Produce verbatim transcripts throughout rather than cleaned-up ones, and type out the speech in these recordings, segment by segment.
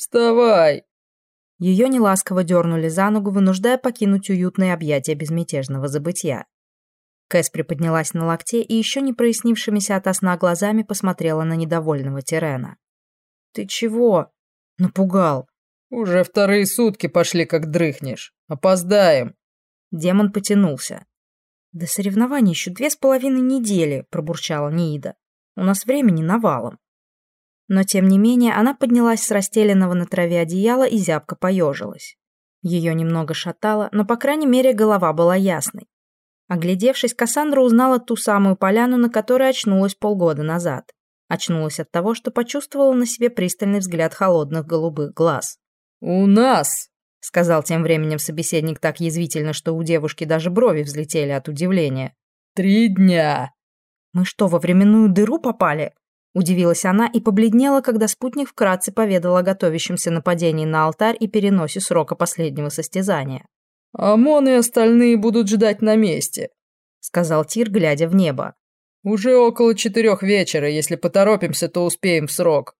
«Вставай!» Ее неласково дернули за ногу, вынуждая покинуть уютные объятия безмятежного забытья. Кэс приподнялась на локте и еще не прояснившимися ото сна глазами посмотрела на недовольного Тирена. «Ты чего?» «Напугал». «Уже вторые сутки пошли, как дрыхнешь. Опоздаем». Демон потянулся. «До соревнований еще две с половиной недели», — пробурчала Ниида. «У нас времени навалом». Но, тем не менее, она поднялась с расстеленного на траве одеяла и зябко поежилась. Ее немного шатало, но, по крайней мере, голова была ясной. Оглядевшись, Кассандра узнала ту самую поляну, на которой очнулась полгода назад. Очнулась от того, что почувствовала на себе пристальный взгляд холодных голубых глаз. «У нас!» — сказал тем временем собеседник так язвительно, что у девушки даже брови взлетели от удивления. «Три дня!» «Мы что, во временную дыру попали?» — удивилась она и побледнела, когда спутник вкратце поведал о готовящемся нападении на алтарь и переносе срока последнего состязания. «Амон и остальные будут ждать на месте», — сказал Тир, глядя в небо. «Уже около четырех вечера. Если поторопимся, то успеем в срок».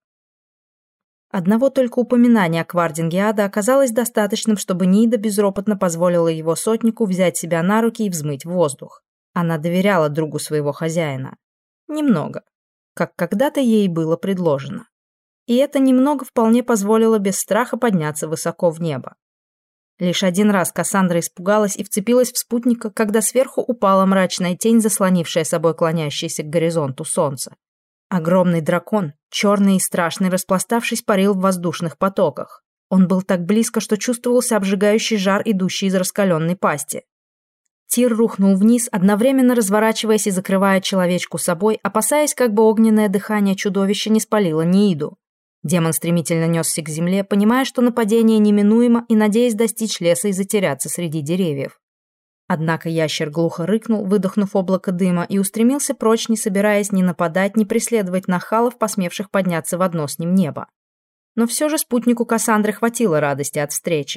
Одного только упоминания о Квардинге Ада оказалось достаточным, чтобы Ниида безропотно позволила его сотнику взять себя на руки и взмыть в воздух. Она доверяла другу своего хозяина. Немного. Как когда-то ей было предложено. И это немного вполне позволило без страха подняться высоко в небо. Лишь один раз Кассандра испугалась и вцепилась в спутника, когда сверху упала мрачная тень, заслонившая собой клонящееся к горизонту солнце. Огромный дракон, черный и страшный, распластавшись, парил в воздушных потоках. Он был так близко, что чувствовался обжигающий жар, идущий из раскаленной пасти. Тир рухнул вниз, одновременно разворачиваясь и закрывая человечку собой, опасаясь, как бы огненное дыхание чудовища не спалило Нииду. Демон стремительно несся к земле, понимая, что нападение неминуемо, и надеясь достичь леса и затеряться среди деревьев. Однако ящер глухо рыкнул, выдохнув облако дыма, и устремился прочь, не собираясь ни нападать, ни преследовать нахалов, посмевших подняться в одно с ним небо. Но все же спутнику Кассандры хватило радости от встречи.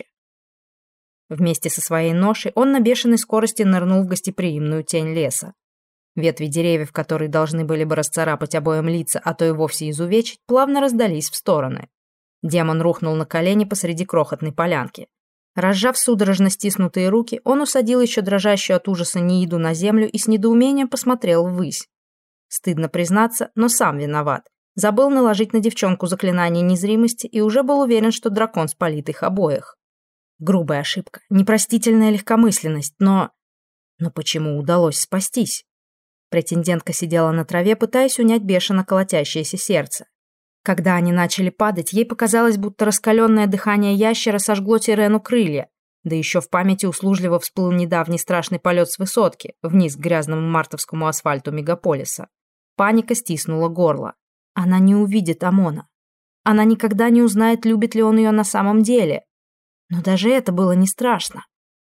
Вместе со своей ношей он на бешеной скорости нырнул в гостеприимную тень леса. Ветви деревьев, которые должны были бы расцарапать обоим лица, а то и вовсе изувечить, плавно раздались в стороны. Демон рухнул на колени посреди крохотной полянки. Разжав судорожно стиснутые руки, он усадил еще дрожащую от ужаса Нииду на землю и с недоумением посмотрел ввысь. Стыдно признаться, но сам виноват. Забыл наложить на девчонку заклинание незримости и уже был уверен, что дракон спалит их обоих. Грубая ошибка, непростительная легкомысленность, но... Но почему удалось спастись? Претендентка сидела на траве, пытаясь унять бешено колотящееся сердце. Когда они начали падать, ей показалось, будто раскаленное дыхание ящера сожгло Тирену крылья, да еще в памяти услужливо всплыл недавний страшный полет с высотки, вниз к грязному мартовскому асфальту мегаполиса. Паника стиснула горло. Она не увидит Амона. Она никогда не узнает, любит ли он ее на самом деле. Но даже это было не страшно.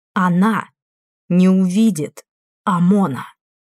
Она не увидит Амона.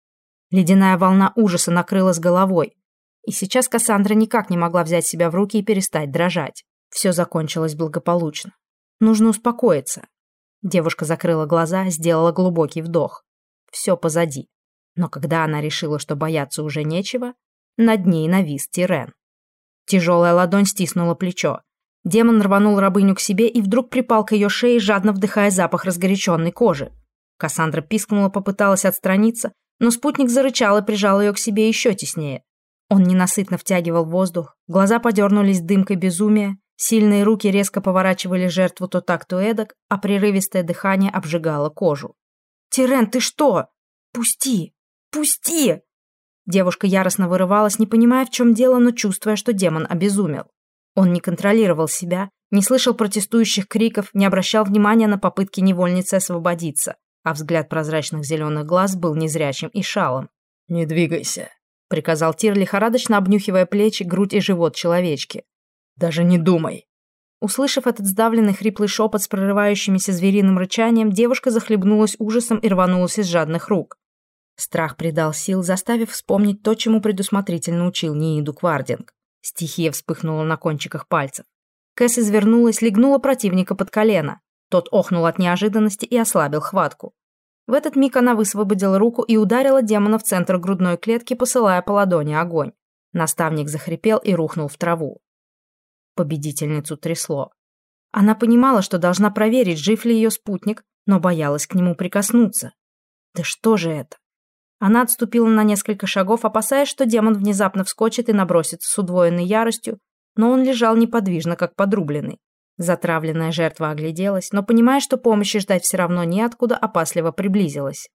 Ледяная волна ужаса накрыла с головой. И сейчас Кассандра никак не могла взять себя в руки и перестать дрожать. Все закончилось благополучно. Нужно успокоиться. Девушка закрыла глаза, сделала глубокий вдох. Все позади. Но когда она решила, что бояться уже нечего, над ней навис Тирен. Тяжелая ладонь стиснула плечо. Демон рванул рабыню к себе и вдруг припал к ее шее, жадно вдыхая запах разгоряченной кожи. Кассандра пискнула, попыталась отстраниться, но спутник зарычал и прижал ее к себе еще теснее. Он ненасытно втягивал воздух, глаза подернулись дымкой безумия, сильные руки резко поворачивали жертву то так, то эдак, а прерывистое дыхание обжигало кожу. «Тирен, ты что? Пусти! Пусти!» Девушка яростно вырывалась, не понимая, в чем дело, но чувствуя, что демон обезумел. Он не контролировал себя, не слышал протестующих криков, не обращал внимания на попытки невольницы освободиться, а взгляд прозрачных зеленых глаз был незрячим и шалом. «Не двигайся», — приказал Тир, лихорадочно обнюхивая плечи, грудь и живот человечки. «Даже не думай». Услышав этот сдавленный хриплый шепот с прорывающимися звериным рычанием, девушка захлебнулась ужасом и рванулась из жадных рук. Страх придал сил, заставив вспомнить то, чему предусмотрительно учил Нииду Квардинг. Стихия вспыхнула на кончиках пальцев. Кэс извернулась, легнула противника под колено. Тот охнул от неожиданности и ослабил хватку. В этот миг она высвободила руку и ударила демона в центр грудной клетки, посылая по ладони огонь. Наставник захрипел и рухнул в траву. Победительницу трясло. Она понимала, что должна проверить, жив ли ее спутник, но боялась к нему прикоснуться. Да что же это? Она отступила на несколько шагов, опасаясь, что демон внезапно вскочит и набросится с удвоенной яростью, но он лежал неподвижно, как подрубленный. Затравленная жертва огляделась, но, понимая, что помощи ждать все равно неоткуда, опасливо приблизилась.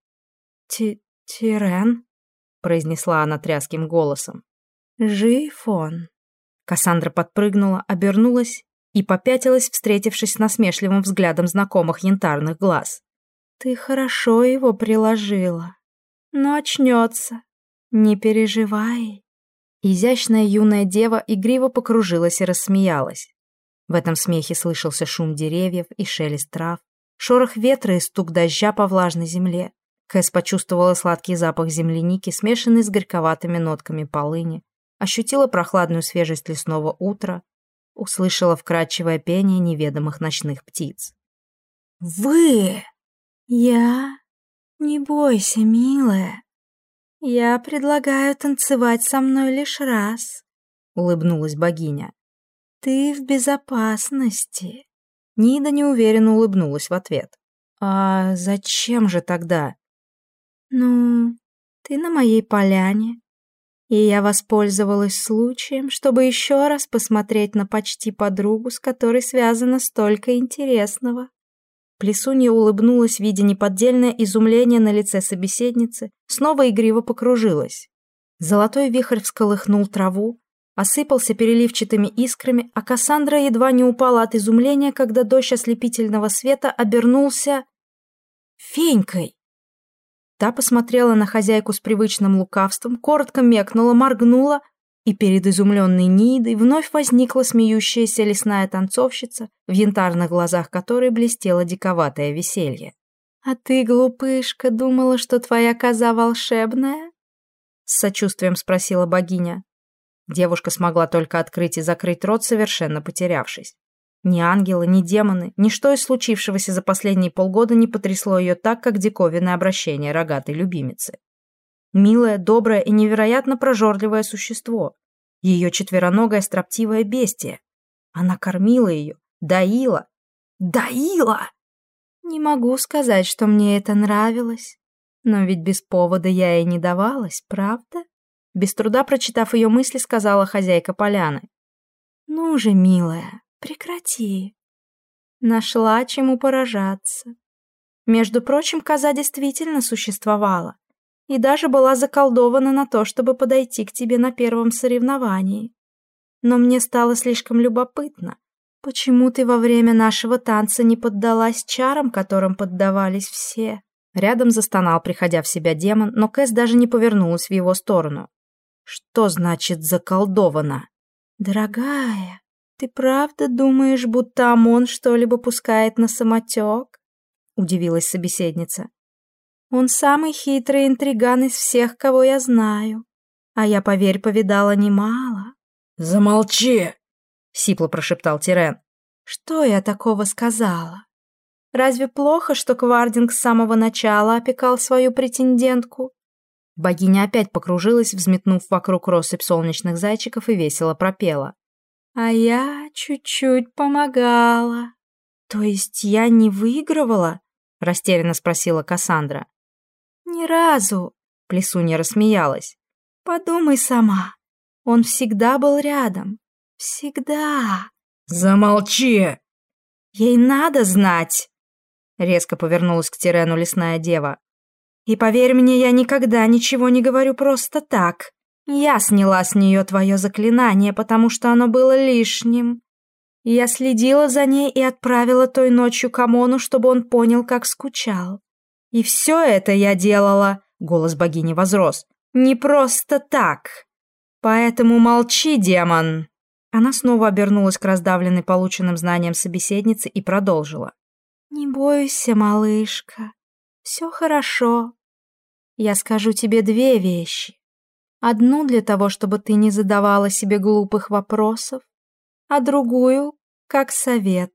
«Тирен?» — произнесла она тряским голосом. «Жив он?» Кассандра подпрыгнула, обернулась и попятилась, встретившись с насмешливым взглядом знакомых янтарных глаз. «Ты хорошо его приложила, но очнется. Не переживай». Изящная юная дева игриво покружилась и рассмеялась. В этом смехе слышался шум деревьев и шелест трав, шорох ветра и стук дождя по влажной земле. Кэс почувствовала сладкий запах земляники, смешанный с горьковатыми нотками полыни, ощутила прохладную свежесть лесного утра, услышала вкрадчивое пение неведомых ночных птиц. «Вы!» «Я? Не бойся, милая. Я предлагаю танцевать со мной лишь раз», — улыбнулась богиня. «Ты в безопасности». Нида неуверенно улыбнулась в ответ. «А зачем же тогда?» «Ну, ты на моей поляне, и я воспользовалась случаем, чтобы еще раз посмотреть на почти подругу, с которой связано столько интересного». Плесунья улыбнулась, видя неподдельное изумление на лице собеседницы, снова игриво покружилась. Золотой вихрь всколыхнул траву, осыпался переливчатыми искрами, а Кассандра едва не упала от изумления, когда дождь ослепительного света обернулся фенькой. Та посмотрела на хозяйку с привычным лукавством, коротко мекнула, моргнула, и перед изумленной Нидой вновь возникла смеющаяся лесная танцовщица, в янтарных глазах которой блестело диковатое веселье. «А ты, глупышка, думала, что твоя коза волшебная?» С сочувствием спросила богиня. Девушка смогла только открыть и закрыть рот, совершенно потерявшись. Ни ангелы, ни демоны, ничто из случившегося за последние полгода не потрясло ее так, как диковинное обращение рогатой любимицы. Милое, доброе и невероятно прожорливое существо. Ее четвероногое строптивое бестие. Она кормила ее, доила. Доила! Не могу сказать, что мне это нравилось. Но ведь без повода я и не давалась, правда? Без труда прочитав ее мысли, сказала хозяйка поляны. Ну же, милая, прекрати. Нашла чему поражаться. Между прочим, коза действительно существовала. И даже была заколдована на то, чтобы подойти к тебе на первом соревновании. Но мне стало слишком любопытно, почему ты во время нашего танца не поддалась чарам, которым поддавались все?» Рядом застонал, приходя в себя демон, но Кэс даже не повернулась в его сторону. «Что значит заколдована?» «Дорогая, ты правда думаешь, будто Амон что-либо пускает на самотек?» Удивилась собеседница. «Он самый хитрый интриган из всех, кого я знаю. А я, поверь, повидала немало». «Замолчи!» — сипло прошептал Тирен. «Что я такого сказала? Разве плохо, что Квардинг с самого начала опекал свою претендентку?» Богиня опять покружилась, взметнув вокруг россыпь солнечных зайчиков, и весело пропела. «А я чуть-чуть помогала». «То есть я не выигрывала?» — растерянно спросила Кассандра. «Ни разу», — Плесунья рассмеялась. «Подумай сама. Он всегда был рядом. Всегда». «Замолчи!» «Ей надо знать!» Резко повернулась к Тирену лесная дева. «И поверь мне, я никогда ничего не говорю просто так. Я сняла с нее твое заклинание, потому что оно было лишним. Я следила за ней и отправила той ночью к Амону, чтобы он понял, как скучал. И все это я делала, — голос богини возрос, — не просто так. Поэтому молчи, демон!» Она снова обернулась к раздавленной полученным знанием собеседнице и продолжила. «Не бойся, малышка, все хорошо. Я скажу тебе две вещи. Одну для того, чтобы ты не задавала себе глупых вопросов, а другую — как совет.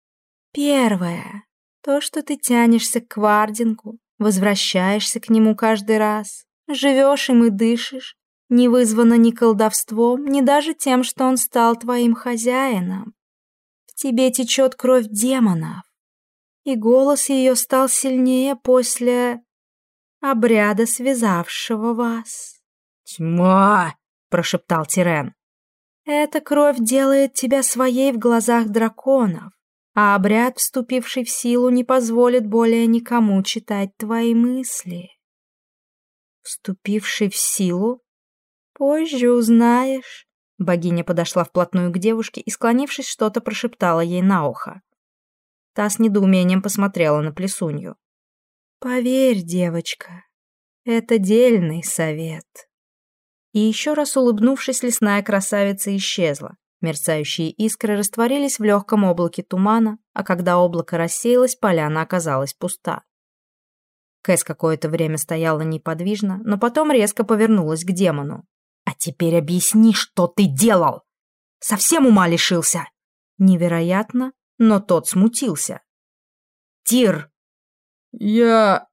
Первое. То, что ты тянешься к Квардингу, возвращаешься к нему каждый раз, живешь им и дышишь, не вызвано ни колдовством, ни даже тем, что он стал твоим хозяином. В тебе течет кровь демонов, и голос ее стал сильнее после обряда, связавшего вас». «Тьма!» — прошептал Тирен. «Эта кровь делает тебя своей в глазах драконов, а обряд, вступивший в силу, не позволит более никому читать твои мысли». «Вступивший в силу? Позже узнаешь». Богиня подошла вплотную к девушке и, склонившись, что-то прошептала ей на ухо. Та с недоумением посмотрела на Плесунью. «Поверь, девочка, это дельный совет». И еще раз улыбнувшись, лесная красавица исчезла. Мерцающие искры растворились в легком облаке тумана, а когда облако рассеялось, поляна оказалась пуста. Кэс какое-то время стояла неподвижно, но потом резко повернулась к демону. «А теперь объясни, что ты делал! Совсем ума лишился!» Невероятно, но тот смутился. «Тир!» «Я...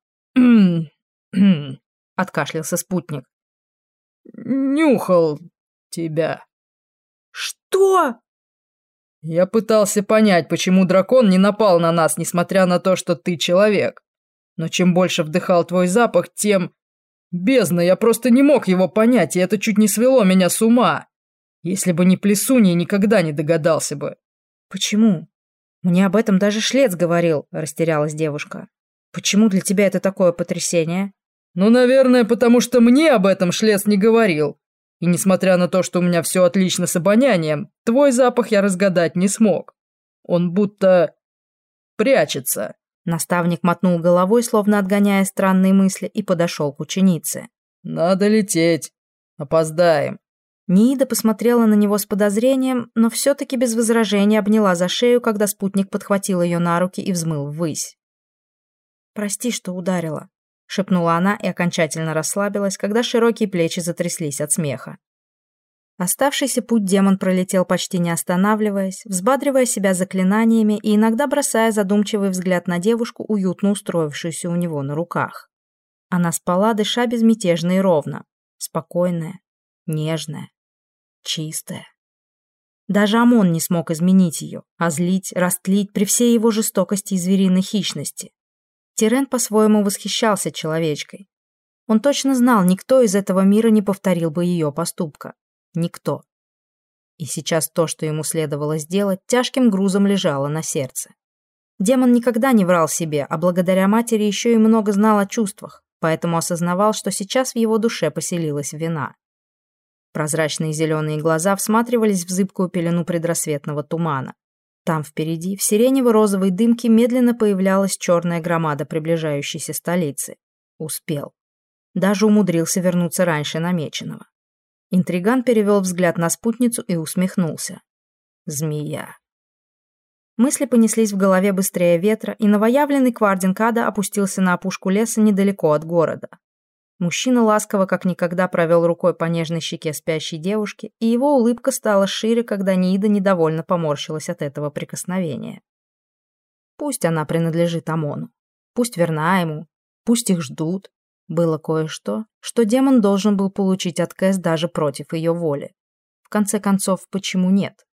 откашлялся спутник. нюхал тебя». «Что?» «Я пытался понять, почему дракон не напал на нас, несмотря на то, что ты человек. Но чем больше вдыхал твой запах, тем... Бездна, я просто не мог его понять, и это чуть не свело меня с ума. Если бы не Плесунья, никогда не догадался бы». «Почему? Мне об этом даже Шлец говорил», — растерялась девушка. «Почему для тебя это такое потрясение?» «Ну, наверное, потому что мне об этом Шлец не говорил. И несмотря на то, что у меня все отлично с обонянием, твой запах я разгадать не смог. Он будто... прячется». Наставник мотнул головой, словно отгоняя странные мысли, и подошел к ученице. «Надо лететь. Опоздаем». Ниида посмотрела на него с подозрением, но все-таки без возражения обняла за шею, когда спутник подхватил ее на руки и взмыл ввысь. «Прости, что ударила», — шепнула она и окончательно расслабилась, когда широкие плечи затряслись от смеха. Оставшийся путь демон пролетел почти не останавливаясь, взбадривая себя заклинаниями и иногда бросая задумчивый взгляд на девушку, уютно устроившуюся у него на руках. Она спала, дыша безмятежно и ровно, спокойная, нежная, чистая. Даже Амон не смог изменить ее, озлить, растлить при всей его жестокости и звериной хищности. Тирен по-своему восхищался человечкой. Он точно знал, никто из этого мира не повторил бы ее поступка. Никто. И сейчас то, что ему следовало сделать, тяжким грузом лежало на сердце. Демон никогда не врал себе, а благодаря матери еще и много знал о чувствах, поэтому осознавал, что сейчас в его душе поселилась вина. Прозрачные зеленые глаза всматривались в зыбкую пелену предрассветного тумана. Там впереди, в сиренево-розовой дымке, медленно появлялась черная громада приближающейся столицы. Успел. Даже умудрился вернуться раньше намеченного. Интриган перевел взгляд на спутницу и усмехнулся. Змея. Мысли понеслись в голове быстрее ветра, и новоявленный Квардинг-Адда опустился на опушку леса недалеко от города. Мужчина ласково как никогда провел рукой по нежной щеке спящей девушки, и его улыбка стала шире, когда Ниида недовольно поморщилась от этого прикосновения. Пусть она принадлежит Амону, пусть верна ему, пусть их ждут. Было кое-что, что демон должен был получить от Кэс даже против ее воли. В конце концов, почему нет?